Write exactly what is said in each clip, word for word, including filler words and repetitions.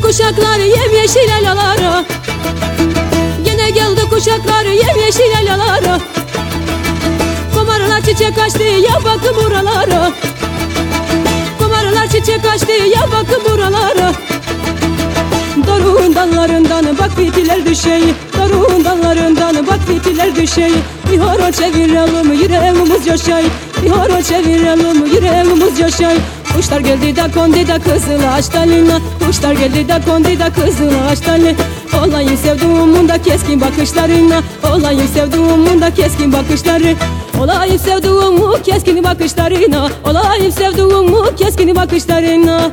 kuşaklar yemyeşil elalara, gene geldi kuşaklar yemyeşil elalara. Komarlar çiçek açtı ya bakın buralara, komarlar çiçek açtı ya bakın buralara. Doruğun dallarından bak fitiler düşey, doruğun dallarından bak fitiler düşey. Bir horo çevirelim yüreğimiz yaşay, bir horo çevirelim yüreğimiz yaşay. Kuşlar geldi de kondu da Kızılaç daline, kuşlar geldi de kondu da Kızılaç daline. Olayım sevduğumun da keskin bakışlarına, olayım sevduğumun da keskin bakışları. Olayım sevduğumu keskin bakışlarına, olayım sevduğumu keskin bakışlarına.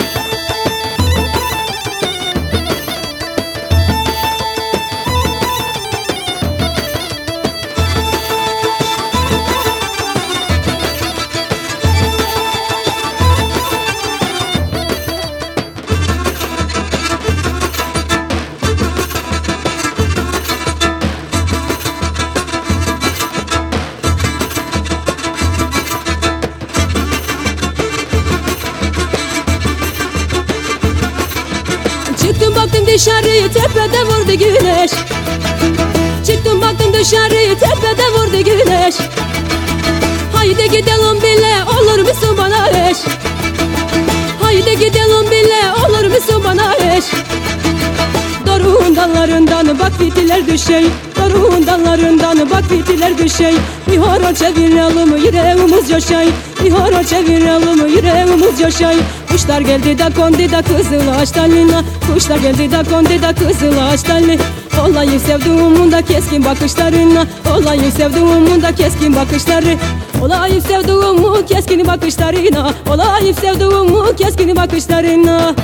Çıktım baktım dışarıyı tepede vurdu güneş, çıktım baktım dışarıyı tepede vurdu güneş. Haydi gidelim bile olur musun bana eş, haydi gidelim bile olur musun bana eş. Doruğun dallarından bak fitiler düşey, doruğun dallarından bak fitiler düşey. Bir horo çevirelim yüreğimiz yaşay, bir horo çevirelim yüreğimiz yaşay. Kuşlar geldi da kondu da Kızılaç daline, kuşlar geldi da kondu da Kızılaç daline. Olayım sevduğumun da keskin bakışlarına, olayım sevduğumun da keskin bakışları. Olayım sevduğumu keskin bakışlarına, olayım sevduğumu keskin bakışlarına.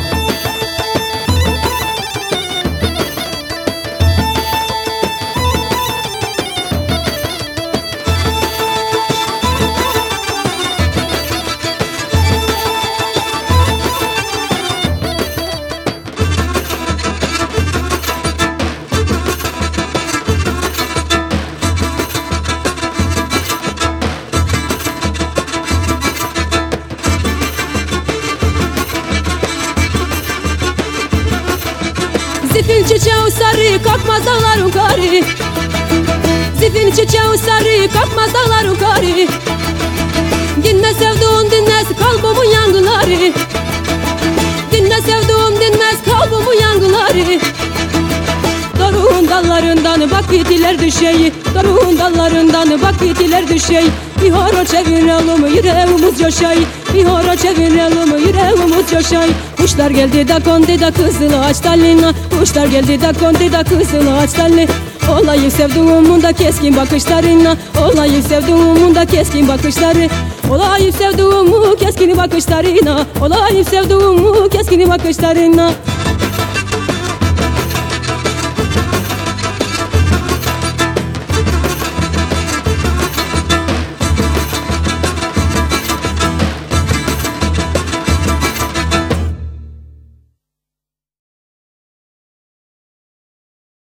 Zifin çiçeği sarı kalkmaz dağların karı, zifin çiçeği sarı kalkmaz dağların karı. Dinle sevduğum dinmez kalbimin yangınları, dinle sevduğum dinmez kalbimin yangınları. Doruğun dallarından bak fitiler düşey, doruğun dallarından bak fitiler düşey. Bir horo çevirelim yüreğimiz yaşay, bir horo çevirelim yüreğimiz yaşay. Kuşlar geldi da kondu da Kızılaç daline, kuşlar geldi da kondu da Kızılaç daline. Olayım sevduğumun da keskin bakışlarına, olayım sevduğumun da keskin bakışları. Olayım sevduğumu keskin bakışlarına, olayım sevduğumu keskin bakışlarına.